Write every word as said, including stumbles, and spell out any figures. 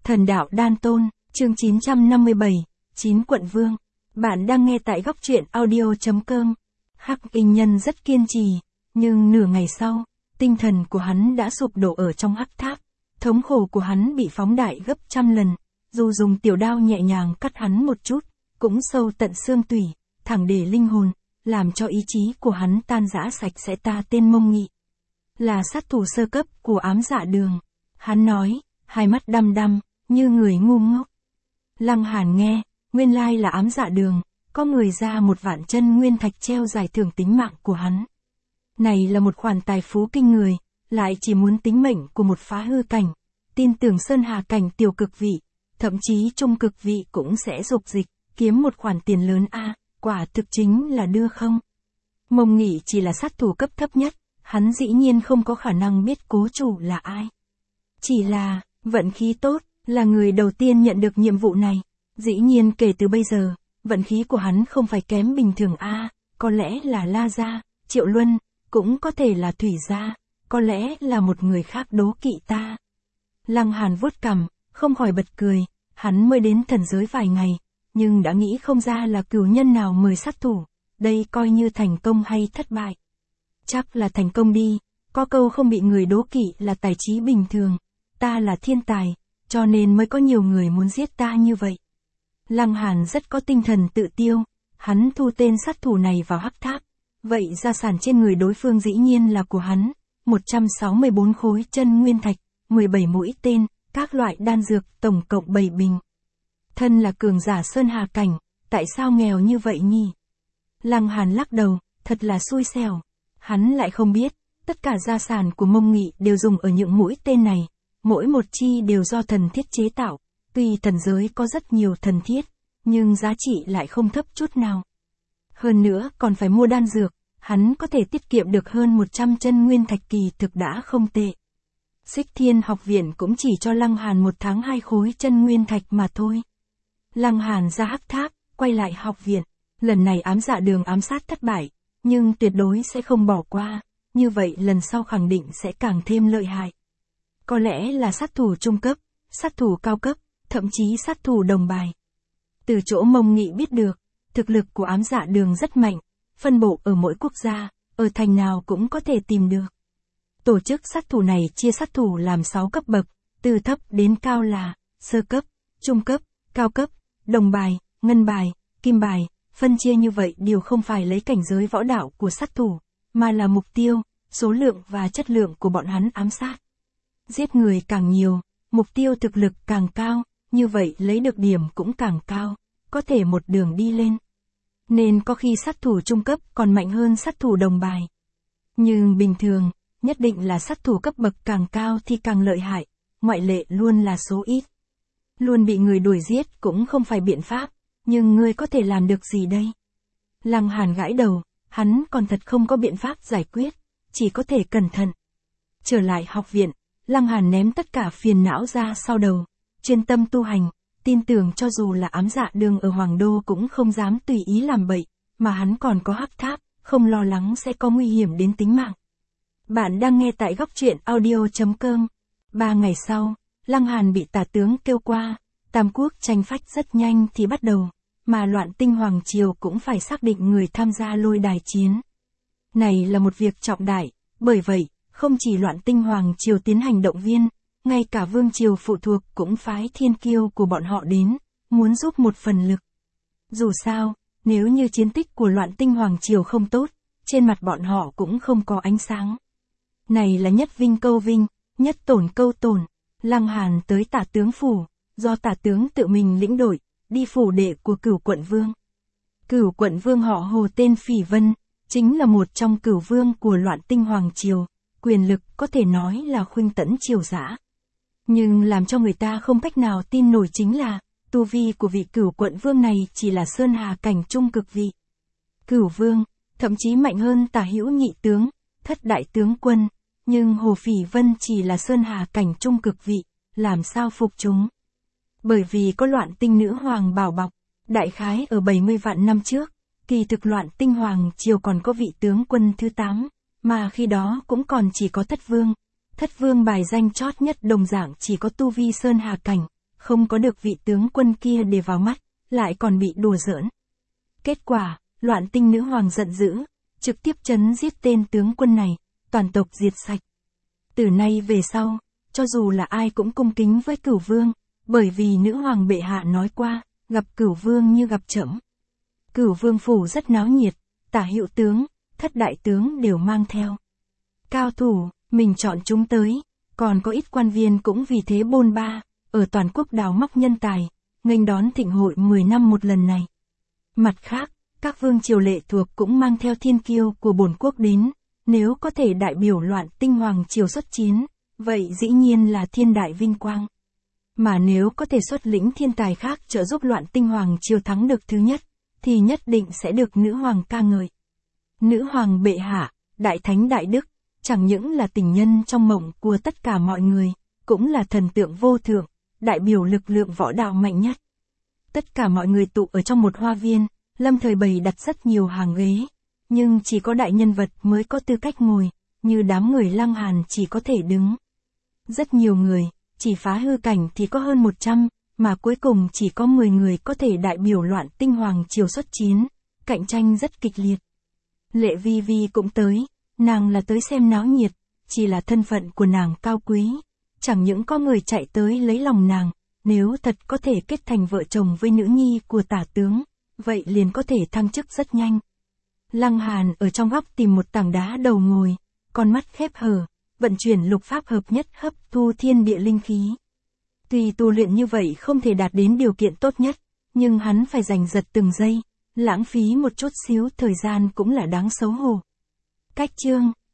Thần đạo Đan Tôn, chương chín trăm năm mươi bảy, chín quận vương. Bạn đang nghe tại góc truyện audio.com. Hắc Y Nhân rất kiên trì, nhưng nửa ngày sau, tinh thần của hắn đã sụp đổ ở trong hắc tháp. Thống khổ của hắn bị phóng đại gấp trăm lần, dù dùng tiểu đao nhẹ nhàng cắt hắn một chút, cũng sâu tận xương tủy, thẳng để linh hồn, làm cho ý chí của hắn tan rã sạch sẽ. Ta tên Mông Nghị, là sát thủ sơ cấp của Ám Dạ Đường. Hắn nói, hai mắt đăm đăm, như người ngu ngốc. Lăng Hàn nghe, nguyên lai là Ám Dạ Đường, có người ra một vạn chân nguyên thạch treo giải thưởng tính mạng của hắn. Này là một khoản tài phú kinh người, lại chỉ muốn tính mệnh của một phá hư cảnh. Tin tưởng Sơn Hà cảnh tiểu cực vị, thậm chí trung cực vị cũng sẽ dục dịch, kiếm một khoản tiền lớn a, à, quả thực chính là đưa không. Mông Nghị chỉ là sát thủ cấp thấp nhất, hắn dĩ nhiên không có khả năng biết cố chủ là ai. Chỉ là, vận khí tốt, là người đầu tiên nhận được nhiệm vụ này. Dĩ nhiên kể từ bây giờ, vận khí của hắn không phải kém bình thường a, à, có lẽ là La Gia, Triệu Luân, cũng có thể là Thủy Gia, có lẽ là một người khác đố kỵ ta. Lăng Hàn vuốt cằm, không khỏi bật cười, hắn mới đến thần giới vài ngày, nhưng đã nghĩ không ra là cửu nhân nào mời sát thủ, đây coi như thành công hay thất bại. Chắc là thành công đi, có câu không bị người đố kỵ là tài trí bình thường, ta là thiên tài, cho nên mới có nhiều người muốn giết ta như vậy. Lăng Hàn rất có tinh thần tự tiêu, hắn thu tên sát thủ này vào hắc tháp, vậy gia sản trên người đối phương dĩ nhiên là của hắn, một trăm sáu mươi bốn khối chân nguyên thạch, mười bảy mũi tên, các loại đan dược tổng cộng bảy bình. Thân là cường giả Sơn Hà cảnh, tại sao nghèo như vậy nhỉ? Lăng Hàn lắc đầu, thật là xui xẻo. Hắn lại không biết, tất cả gia sản của Mông Nghị đều dùng ở những mũi tên này, mỗi một chi đều do thần thiết chế tạo, tuy thần giới có rất nhiều thần thiết, nhưng giá trị lại không thấp chút nào. Hơn nữa còn phải mua đan dược, hắn có thể tiết kiệm được hơn một trăm chân nguyên thạch kỳ thực đã không tệ. Xích Thiên học viện cũng chỉ cho Lăng Hàn một tháng hai khối chân nguyên thạch mà thôi. Lăng Hàn ra hắc tháp, quay lại học viện, lần này Ám Dạ Đường ám sát thất bại, nhưng tuyệt đối sẽ không bỏ qua, như vậy lần sau khẳng định sẽ càng thêm lợi hại. Có lẽ là sát thủ trung cấp, sát thủ cao cấp, thậm chí sát thủ đồng bài. Từ chỗ Mông Nghị biết được, thực lực của Ám Dạ Đường rất mạnh, phân bộ ở mỗi quốc gia, ở thành nào cũng có thể tìm được. Tổ chức sát thủ này chia sát thủ làm sáu cấp bậc, từ thấp đến cao là sơ cấp, trung cấp, cao cấp, đồng bài, ngân bài, kim bài. Phân chia như vậy đều không phải lấy cảnh giới võ đạo của sát thủ, mà là mục tiêu, số lượng và chất lượng của bọn hắn ám sát. Giết người càng nhiều, mục tiêu thực lực càng cao, như vậy lấy được điểm cũng càng cao, có thể một đường đi lên. Nên có khi sát thủ trung cấp còn mạnh hơn sát thủ đồng bài. Nhưng bình thường, nhất định là sát thủ cấp bậc càng cao thì càng lợi hại, ngoại lệ luôn là số ít. Luôn bị người đuổi giết cũng không phải biện pháp. Nhưng ngươi có thể làm được gì đây? Lăng Hàn gãi đầu, hắn còn thật không có biện pháp giải quyết, chỉ có thể cẩn thận. Trở lại học viện, Lăng Hàn ném tất cả phiền não ra sau đầu, chuyên tâm tu hành, tin tưởng cho dù là Ám Dạ Đường ở Hoàng Đô cũng không dám tùy ý làm bậy, mà hắn còn có hắc tháp, không lo lắng sẽ có nguy hiểm đến tính mạng. Bạn đang nghe tại góc truyện audio.com. Ba ngày sau, Lăng Hàn bị tả tướng kêu qua. Tam quốc tranh phách rất nhanh thì bắt đầu, mà Loạn Tinh Hoàng Triều cũng phải xác định người tham gia lôi đài chiến. Này là một việc trọng đại, bởi vậy, không chỉ Loạn Tinh Hoàng Triều tiến hành động viên, ngay cả Vương Triều phụ thuộc cũng phái thiên kiêu của bọn họ đến, muốn giúp một phần lực. Dù sao, nếu như chiến tích của Loạn Tinh Hoàng Triều không tốt, trên mặt bọn họ cũng không có ánh sáng. Này là nhất vinh câu vinh, nhất tổn câu tổn. Lăng Hàn tới tả tướng phủ. Do tả tướng tự mình lĩnh đội, đi phủ đệ của cửu quận vương. Cửu quận vương họ Hồ tên Phỉ Vân, chính là một trong cửu vương của Loạn Tinh Hoàng Triều, quyền lực có thể nói là khuynh tẫn triều dã. Nhưng làm cho người ta không cách nào tin nổi chính là, tu vi của vị cửu quận vương này chỉ là Sơn Hà cảnh trung cực vị. Cửu vương, thậm chí mạnh hơn Tả Hữu nhị tướng, thất đại tướng quân, nhưng Hồ Phỉ Vân chỉ là Sơn Hà cảnh trung cực vị, làm sao phục chúng? Bởi vì có Loạn Tinh Nữ Hoàng bảo bọc, đại khái ở bảy mươi vạn năm trước, kỳ thực Loạn Tinh Hoàng Triều còn có vị tướng quân thứ tám, mà khi đó cũng còn chỉ có thất vương. Thất vương bài danh chót nhất đồng dạng chỉ có tu vi Sơn Hà cảnh, không có được vị tướng quân kia để vào mắt, lại còn bị đùa giỡn. Kết quả, Loạn Tinh nữ hoàng giận dữ, trực tiếp trấn giết tên tướng quân này, toàn tộc diệt sạch. Từ nay về sau, cho dù là ai cũng cung kính với Cửu Vương, bởi vì nữ hoàng bệ hạ nói qua, gặp Cửu Vương như gặp trẫm. Cửu Vương phủ rất náo nhiệt, tả hữu tướng, thất đại tướng đều mang theo cao thủ, mình chọn chúng tới, còn có ít quan viên cũng vì thế bôn ba, ở toàn quốc đào móc nhân tài, nghênh đón thịnh hội mười năm một lần này. Mặt khác, các vương triều lệ thuộc cũng mang theo thiên kiêu của bổn quốc đến, nếu có thể đại biểu Loạn Tinh hoàng triều xuất chiến, vậy dĩ nhiên là thiên đại vinh quang. Mà nếu có thể xuất lĩnh thiên tài khác trợ giúp Loạn Tinh hoàng triều thắng được thứ nhất, thì nhất định sẽ được nữ hoàng ca ngợi. Nữ hoàng bệ hạ, đại thánh đại đức, chẳng những là tình nhân trong mộng của tất cả mọi người, cũng là thần tượng vô thượng, đại biểu lực lượng võ đạo mạnh nhất. Tất cả mọi người tụ ở trong một hoa viên, lâm thời bày đặt rất nhiều hàng ghế, nhưng chỉ có đại nhân vật mới có tư cách ngồi, như đám người Lăng Hàn chỉ có thể đứng. Rất nhiều người, chỉ phá hư cảnh thì có hơn một trăm, mà cuối cùng chỉ có mười người có thể đại biểu Loạn Tinh hoàng triều xuất chiến, cạnh tranh rất kịch liệt. Lệ Vi Vi cũng tới, nàng là tới xem náo nhiệt, chỉ là thân phận của nàng cao quý, chẳng những có người chạy tới lấy lòng nàng, nếu thật có thể kết thành vợ chồng với nữ nhi của tả tướng, vậy liền có thể thăng chức rất nhanh. Lăng Hàn ở trong góc tìm một tảng đá đầu ngồi, con mắt khép hờ, vận chuyển lục pháp hợp nhất hấp thu thiên địa linh khí. Tuy tu luyện như vậy không thể đạt đến điều kiện tốt nhất, nhưng hắn phải giành giật từng giây, lãng phí một chút xíu thời gian cũng là đáng xấu hổ. Cách chương